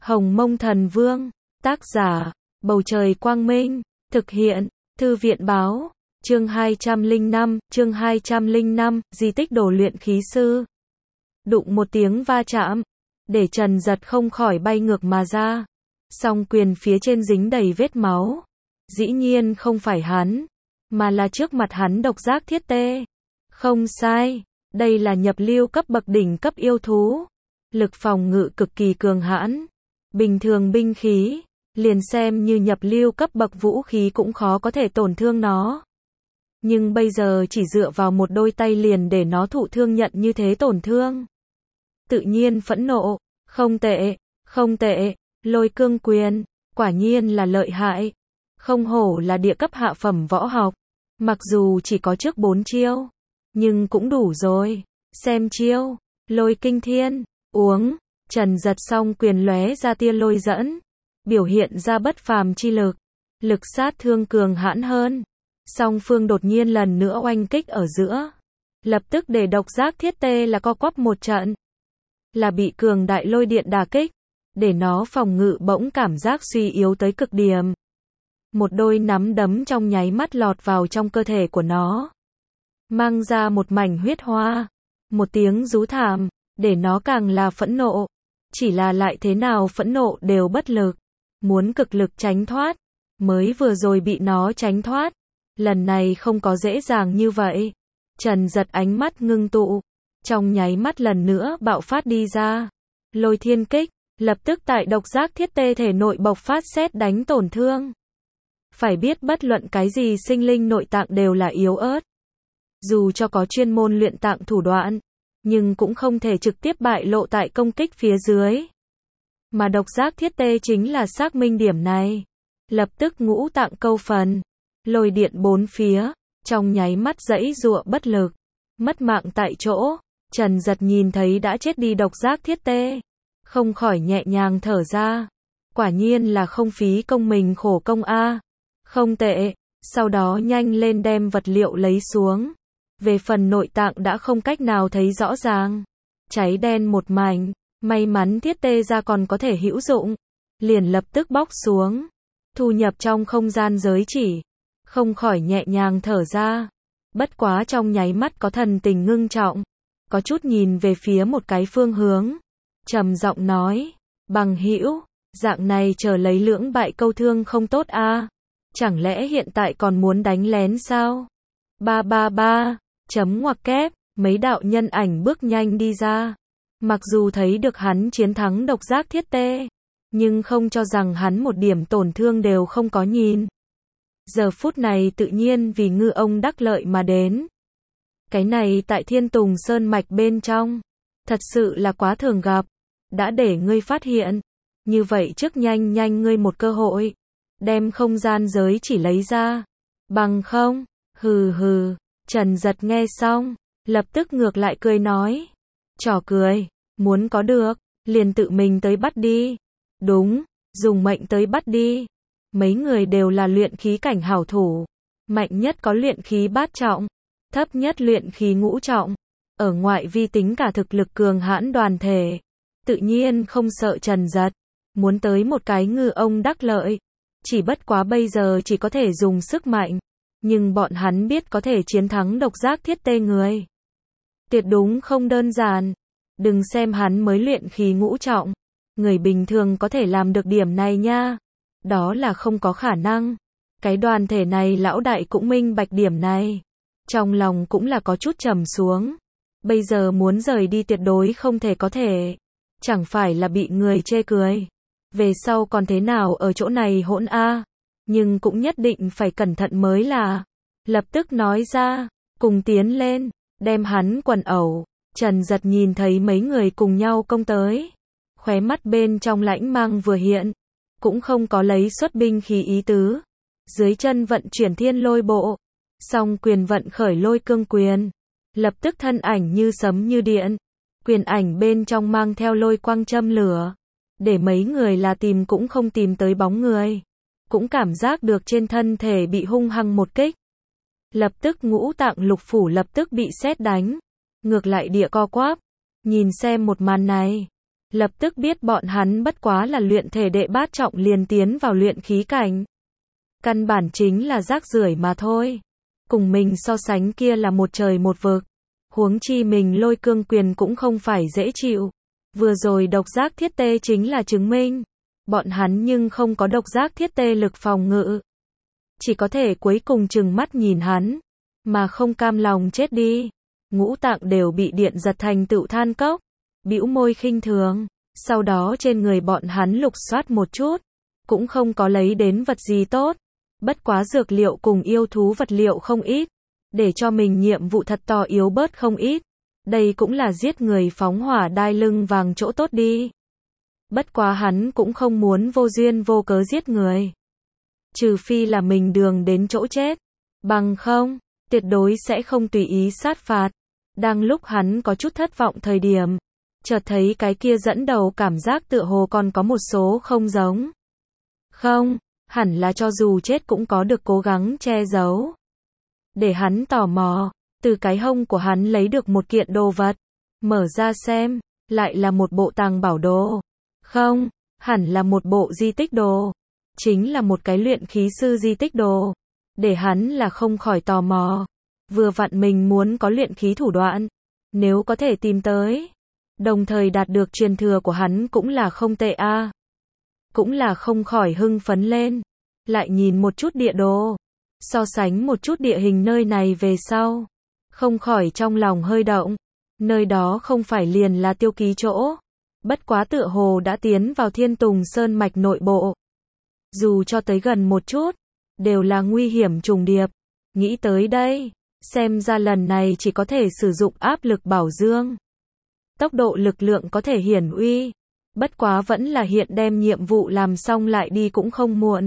Hồng Mông Thần Vương, tác giả, Bầu Trời Quang Minh, thực hiện, Thư viện Báo, chương 205, di tích đồ luyện khí sư. Đụng một tiếng va chạm, để Trần Giật không khỏi bay ngược mà ra. Song quyền phía trên dính đầy vết máu. Dĩ nhiên không phải hắn, mà là trước mặt hắn độc giác thiết tê. Không sai, đây là nhập lưu cấp bậc đỉnh cấp yêu thú. Lực phòng ngự cực kỳ cường hãn. Bình thường binh khí, liền xem như nhập lưu cấp bậc vũ khí cũng khó có thể tổn thương nó. Nhưng bây giờ chỉ dựa vào một đôi tay liền để nó thụ thương nhận như thế tổn thương. Tự nhiên phẫn nộ, không tệ, Lôi Cương Quyền, quả nhiên là lợi hại. Không hổ là địa cấp hạ phẩm võ học. Mặc dù chỉ có trước 4 chiêu, nhưng cũng đủ rồi. Xem chiêu, Lôi Kinh Thiên, uống. Trần Giật song quyền lóe ra tia lôi dẫn, biểu hiện ra bất phàm chi lực, lực sát thương cường hãn hơn. Song phương đột nhiên lần nữa oanh kích ở giữa, lập tức để độc giác thiết tê là co quắp một trận, là bị cường đại lôi điện đả kích, để nó phòng ngự bỗng cảm giác suy yếu tới cực điểm. Một đôi nắm đấm trong nháy mắt lọt vào trong cơ thể của nó, mang ra một mảnh huyết hoa, một tiếng rú thảm, để nó càng là phẫn nộ. Chỉ là lại thế nào phẫn nộ đều bất lực, muốn cực lực tránh thoát, mới vừa rồi bị nó tránh thoát, lần này không có dễ dàng như vậy. Trần Giật ánh mắt ngưng tụ, trong nháy mắt lần nữa bạo phát đi ra, Lôi Thiên Kích, lập tức tại độc giác thiết tê thể nội bộc phát sét đánh tổn thương. Phải biết bất luận cái gì sinh linh nội tạng đều là yếu ớt, dù cho có chuyên môn luyện tạng thủ đoạn, nhưng cũng không thể trực tiếp bại lộ tại công kích phía dưới. Mà độc giác thiết tê chính là xác minh điểm này. Lập tức ngũ tạng câu phần, lôi điện bốn phía, trong nháy mắt giãy giụa bất lực, mất mạng tại chỗ. Trần Giật nhìn thấy đã chết đi độc giác thiết tê, không khỏi nhẹ nhàng thở ra. Quả nhiên là không phí công mình khổ công a. Không tệ, sau đó nhanh lên đem vật liệu lấy xuống. Về phần nội tạng đã không cách nào thấy rõ ràng, cháy đen một mảnh, may mắn thiết tê ra còn có thể hữu dụng, liền lập tức bóc xuống, thu nhập trong không gian giới chỉ, không khỏi nhẹ nhàng thở ra. Bất quá trong nháy mắt có thần tình ngưng trọng, có chút nhìn về phía một cái phương hướng, trầm giọng nói, bằng hữu, dạng này chờ lấy lưỡng bại câu thương không tốt a, chẳng lẽ hiện tại còn muốn đánh lén sao? Chấm ngoặc kép, mấy đạo nhân ảnh bước nhanh đi ra. Mặc dù thấy được hắn chiến thắng độc giác thiết tê, nhưng không cho rằng hắn một điểm tổn thương đều không có nhìn. Giờ phút này tự nhiên vì ngư ông đắc lợi mà đến. Cái này tại Thiên Tùng Sơn Mạch bên trong, thật sự là quá thường gặp. Đã để ngươi phát hiện, như vậy trước nhanh ngươi một cơ hội, đem không gian giới chỉ lấy ra. Bằng không, hừ. Trần Giật nghe xong, lập tức ngược lại cười nói. Trò cười, muốn có được, liền tự mình tới bắt đi. Đúng, dùng mệnh tới bắt đi. Mấy người đều là luyện khí cảnh hảo thủ. Mạnh nhất có luyện khí bát trọng, thấp nhất luyện khí ngũ trọng. Ở ngoại vi tính cả thực lực cường hãn đoàn thể, tự nhiên không sợ Trần Giật. Muốn tới một cái ngư ông đắc lợi, chỉ bất quá bây giờ chỉ có thể dùng sức mạnh. Nhưng bọn hắn biết có thể chiến thắng độc giác thiết tê người, tuyệt đúng không đơn giản. Đừng xem hắn mới luyện khí ngũ trọng, người bình thường có thể làm được điểm này nha. Đó là không có khả năng. Cái đoàn thể này lão đại cũng minh bạch điểm này, trong lòng cũng là có chút trầm xuống. Bây giờ muốn rời đi tuyệt đối không thể có thể, chẳng phải là bị người chê cười. Về sau còn thế nào ở chỗ này hỗn a. Nhưng cũng nhất định phải cẩn thận mới là. Lập tức nói ra, cùng tiến lên, đem hắn quần ẩu. Trần Giật nhìn thấy mấy người cùng nhau công tới, khóe mắt bên trong lãnh mang vừa hiện, cũng không có lấy xuất binh khí ý tứ. Dưới chân vận chuyển thiên lôi bộ, song quyền vận khởi Lôi Cương Quyền, lập tức thân ảnh như sấm như điện, quyền ảnh bên trong mang theo lôi quang châm lửa, để mấy người là tìm cũng không tìm tới bóng người. Cũng cảm giác được trên thân thể bị hung hăng một kích. Lập tức ngũ tạng lục phủ lập tức bị sét đánh, ngược lại địa co quắp. Nhìn xem một màn này, lập tức biết bọn hắn bất quá là luyện thể đệ bát trọng liền tiến vào luyện khí cảnh. Căn bản chính là rác rưởi mà thôi. Cùng mình so sánh kia là một trời một vực. Huống chi mình lôi cương quyền cũng không phải dễ chịu. Vừa rồi độc giác thiết tê chính là chứng minh. Bọn hắn nhưng không có độc giác thiết tê lực phòng ngự. Chỉ có thể cuối cùng chừng mắt nhìn hắn. Mà không cam lòng chết đi. Ngũ tạng đều bị điện giật thành tựu than cốc. Bĩu môi khinh thường. Sau đó trên người bọn hắn lục soát một chút. Cũng không có lấy đến vật gì tốt. Bất quá dược liệu cùng yêu thú vật liệu không ít. Để cho mình nhiệm vụ thật to yếu bớt không ít. Đây cũng là giết người phóng hỏa đai lưng vàng chỗ tốt đi. Bất quá hắn cũng không muốn vô duyên vô cớ giết người. Trừ phi là mình đường đến chỗ chết. Bằng không, tuyệt đối sẽ không tùy ý sát phạt. Đang lúc hắn có chút thất vọng thời điểm. Chợt thấy cái kia dẫn đầu cảm giác tựa hồ còn có một số không giống. Không, hẳn là cho dù chết cũng có được cố gắng che giấu. Để hắn tò mò, từ cái hông của hắn lấy được một kiện đồ vật. Mở ra xem, lại là một bộ tàng bảo đồ. Không, hẳn là một bộ di tích đồ. Chính là một cái luyện khí sư di tích đồ. Để hắn là không khỏi tò mò. Vừa vặn mình muốn có luyện khí thủ đoạn. Nếu có thể tìm tới. Đồng thời đạt được truyền thừa của hắn cũng là không tệ a. Cũng là không khỏi hưng phấn lên. Lại nhìn một chút địa đồ. So sánh một chút địa hình nơi này về sau. Không khỏi trong lòng hơi động. Nơi đó không phải liền là tiêu ký chỗ. Bất quá tựa hồ đã tiến vào Thiên Tùng Sơn mạch nội bộ. Dù cho tới gần một chút. Đều là nguy hiểm trùng điệp. Nghĩ tới đây. Xem ra lần này chỉ có thể sử dụng áp lực bảo dương. Tốc độ lực lượng có thể hiển uy. Bất quá vẫn là hiện đem nhiệm vụ làm xong lại đi cũng không muộn.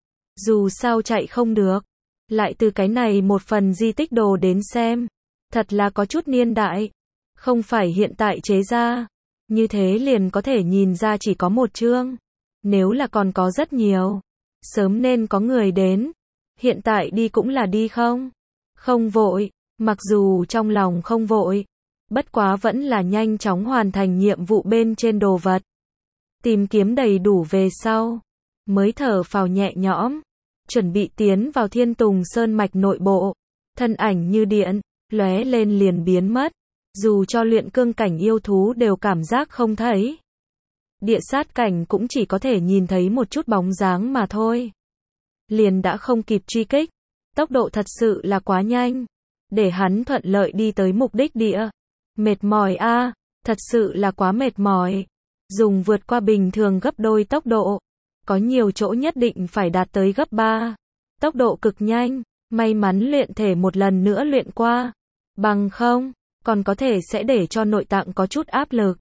Dù sao chạy không được. Lại từ cái này một phần di tích đồ đến xem. Thật là có chút niên đại. Không phải hiện tại chế ra. Như thế liền có thể nhìn ra chỉ có một chương. Nếu là còn có rất nhiều. Sớm nên có người đến. Hiện tại đi cũng là đi không? Không vội. Mặc dù trong lòng không vội. Bất quá vẫn là nhanh chóng hoàn thành nhiệm vụ bên trên đồ vật. Tìm kiếm đầy đủ về sau. Mới thở phào nhẹ nhõm. Chuẩn bị tiến vào Thiên Tùng Sơn mạch nội bộ. Thân ảnh như điện, lóe lên liền biến mất. Dù cho luyện cương cảnh yêu thú đều cảm giác không thấy. Địa sát cảnh cũng chỉ có thể nhìn thấy một chút bóng dáng mà thôi. Liền đã không kịp truy kích. Tốc độ thật sự là quá nhanh. Để hắn thuận lợi đi tới mục đích địa. Mệt mỏi a, thật sự là quá mệt mỏi. Dùng vượt qua bình thường gấp đôi tốc độ. Có nhiều chỗ nhất định phải đạt tới gấp 3. Tốc độ cực nhanh, may mắn luyện thể một lần nữa luyện qua. Bằng không, còn có thể sẽ để cho nội tạng có chút áp lực.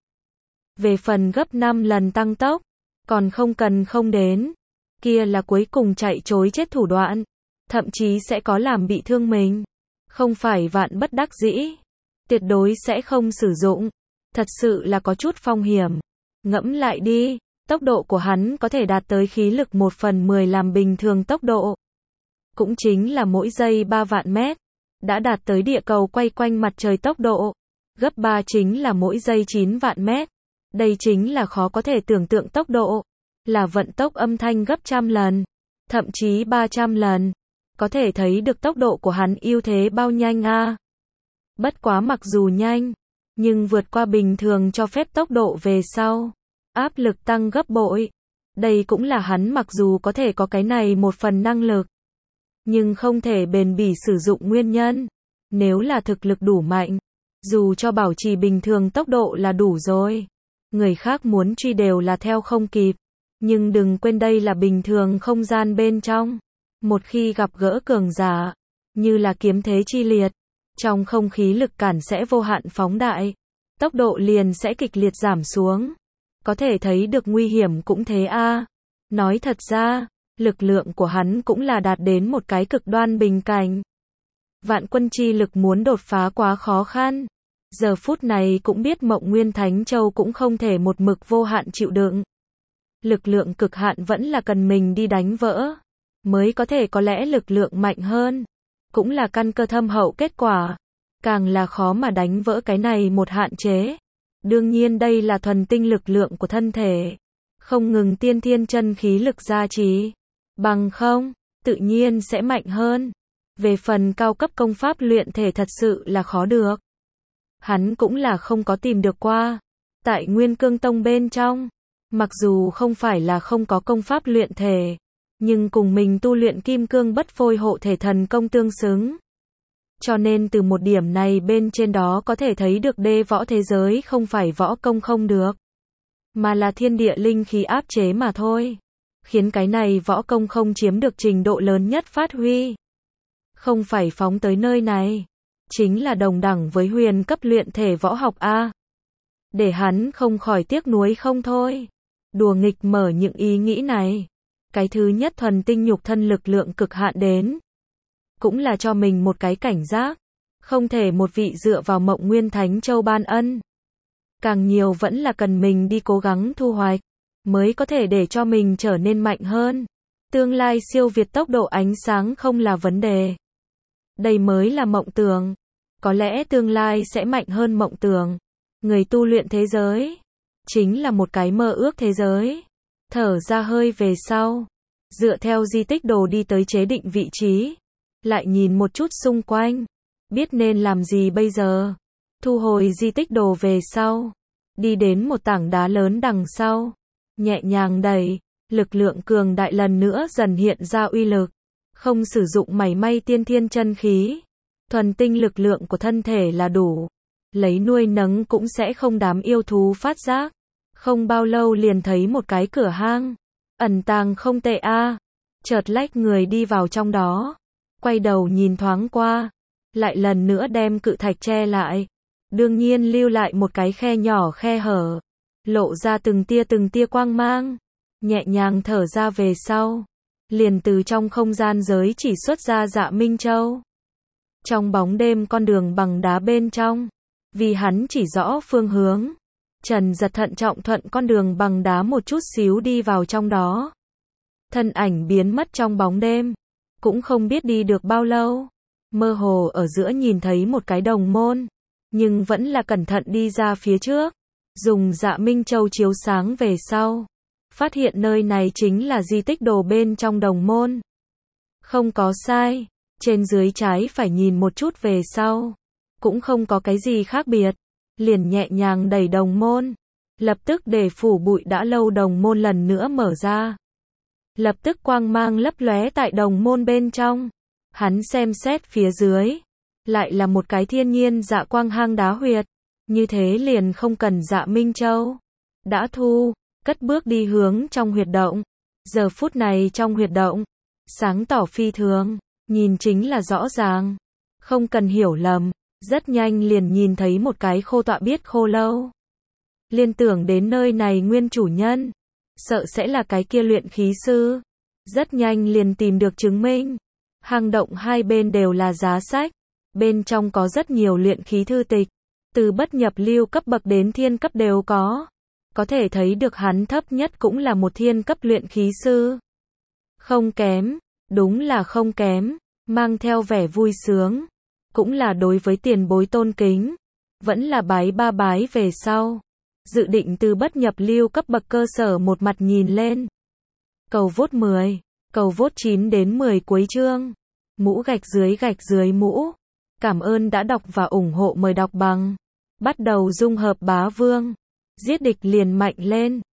Về phần gấp 5 lần tăng tốc, còn không cần không đến. Kia là cuối cùng chạy trối chết thủ đoạn. Thậm chí sẽ có làm bị thương mình. Không phải vạn bất đắc dĩ. Tuyệt đối sẽ không sử dụng. Thật sự là có chút phong hiểm. Ngẫm lại đi. Tốc độ của hắn có thể đạt tới khí lực 1/10 làm bình thường tốc độ. Cũng chính là mỗi giây 3 vạn mét. Đã đạt tới địa cầu quay quanh mặt trời tốc độ. Gấp 3 chính là mỗi giây 9 vạn mét. Đây chính là khó có thể tưởng tượng tốc độ. Là vận tốc âm thanh gấp trăm lần. Thậm chí 300 lần. Có thể thấy được tốc độ của hắn ưu thế bao nhanh a. Bất quá mặc dù nhanh. Nhưng vượt qua bình thường cho phép tốc độ về sau. Áp lực tăng gấp bội. Đây cũng là hắn mặc dù có thể có cái này một phần năng lực. Nhưng không thể bền bỉ sử dụng nguyên nhân. Nếu là thực lực đủ mạnh. Dù cho bảo trì bình thường tốc độ là đủ rồi. Người khác muốn truy đều là theo không kịp. Nhưng đừng quên đây là bình thường không gian bên trong. Một khi gặp gỡ cường giả. Như là kiếm thế chi liệt. Trong không khí lực cản sẽ vô hạn phóng đại. Tốc độ liền sẽ kịch liệt giảm xuống. Có thể thấy được nguy hiểm cũng thế a. Nói thật ra, lực lượng của hắn cũng là đạt đến một cái cực đoan bình cảnh. Vạn quân chi lực muốn đột phá quá khó khăn. Giờ phút này cũng biết Mộng Nguyên Thánh Châu cũng không thể một mực vô hạn chịu đựng. Lực lượng cực hạn vẫn là cần mình đi đánh vỡ. Mới có thể có lẽ lực lượng mạnh hơn. Cũng là căn cơ thâm hậu kết quả. Càng là khó mà đánh vỡ cái này một hạn chế. Đương nhiên đây là thuần tinh lực lượng của thân thể, không ngừng tiên thiên chân khí lực gia trì, bằng không, tự nhiên sẽ mạnh hơn. Về phần cao cấp công pháp luyện thể thật sự là khó được. Hắn cũng là không có tìm được qua. Tại Nguyên Cương Tông bên trong, mặc dù không phải là không có công pháp luyện thể, nhưng cùng mình tu luyện Kim Cương Bất Phôi hộ thể thần công tương xứng. Cho nên từ một điểm này bên trên đó có thể thấy được đê võ thế giới không phải võ công không được, mà là thiên địa linh khí áp chế mà thôi, khiến cái này võ công không chiếm được trình độ lớn nhất phát huy. Không phải phóng tới nơi này, chính là đồng đẳng với huyền cấp luyện thể võ học A. Để hắn không khỏi tiếc nuối không thôi. Đùa nghịch mở những ý nghĩ này. Cái thứ nhất thuần tinh nhục thân lực lượng cực hạn đến. Cũng là cho mình một cái cảnh giác. Không thể một vị dựa vào Mộng Nguyên Thánh Châu ban ân. Càng nhiều vẫn là cần mình đi cố gắng thu hoạch, mới có thể để cho mình trở nên mạnh hơn. Tương lai siêu việt tốc độ ánh sáng không là vấn đề. Đây mới là mộng tưởng. Có lẽ tương lai sẽ mạnh hơn mộng tưởng. Người tu luyện thế giới chính là một cái mơ ước thế giới. Thở ra hơi về sau, dựa theo di tích đồ đi tới chế định vị trí, lại nhìn một chút xung quanh, biết nên làm gì bây giờ. Thu hồi di tích đồ về sau, đi đến một tảng đá lớn đằng sau, nhẹ nhàng đẩy, lực lượng cường đại lần nữa dần hiện ra uy lực. Không sử dụng mảy may tiên thiên chân khí, thuần tinh lực lượng của thân thể là đủ. Lấy nuôi nấng cũng sẽ không đám yêu thú phát giác. Không bao lâu liền thấy một cái cửa hang, ẩn tàng không tệ a. Chợt lách người đi vào trong đó, quay đầu nhìn thoáng qua, lại lần nữa đem cự thạch che lại. Đương nhiên lưu lại một cái khe nhỏ khe hở, lộ ra từng tia quang mang. Nhẹ nhàng thở ra về sau, liền từ trong không gian giới chỉ xuất ra Dạ Minh Châu. Trong bóng đêm con đường bằng đá bên trong, vì hắn chỉ rõ phương hướng, Trần Giật thận trọng thuận con đường bằng đá một chút xíu đi vào trong đó. Thân ảnh biến mất trong bóng đêm, cũng không biết đi được bao lâu, mơ hồ ở giữa nhìn thấy một cái đồng môn, nhưng vẫn là cẩn thận đi ra phía trước, dùng Dạ Minh Châu chiếu sáng về sau, phát hiện nơi này chính là di tích đồ bên trong đồng môn. Không có sai, trên dưới trái phải nhìn một chút về sau, cũng không có cái gì khác biệt, liền nhẹ nhàng đẩy đồng môn, lập tức để phủ bụi đã lâu đồng môn lần nữa mở ra. Lập tức quang mang lấp lóe tại đồng môn bên trong, hắn xem xét phía dưới, lại là một cái thiên nhiên dạ quang hang đá huyệt, như thế liền không cần Dạ Minh Châu. Đã thu, cất bước đi hướng trong huyệt động. Giờ phút này trong huyệt động, sáng tỏ phi thường, nhìn chính là rõ ràng, không cần hiểu lầm, rất nhanh liền nhìn thấy một cái khô tọa biết khô lâu. Liên tưởng đến nơi này nguyên chủ nhân, sợ sẽ là cái kia luyện khí sư. Rất nhanh liền tìm được chứng minh. Hang động hai bên đều là giá sách, bên trong có rất nhiều luyện khí thư tịch, từ bất nhập lưu cấp bậc đến thiên cấp đều có. Có thể thấy được hắn thấp nhất cũng là một thiên cấp luyện khí sư. Không kém, đúng là không kém, mang theo vẻ vui sướng, cũng là đối với tiền bối tôn kính, vẫn là bái ba bái về sau. Dự định từ bất nhập lưu cấp bậc cơ sở một mặt nhìn lên. Cầu vote 10, cầu vote 9 đến 10 cuối chương. Mũ gạch dưới mũ. Cảm ơn đã đọc và ủng hộ, mời đọc bằng. Bắt đầu dung hợp bá vương. Giết địch liền mạnh lên.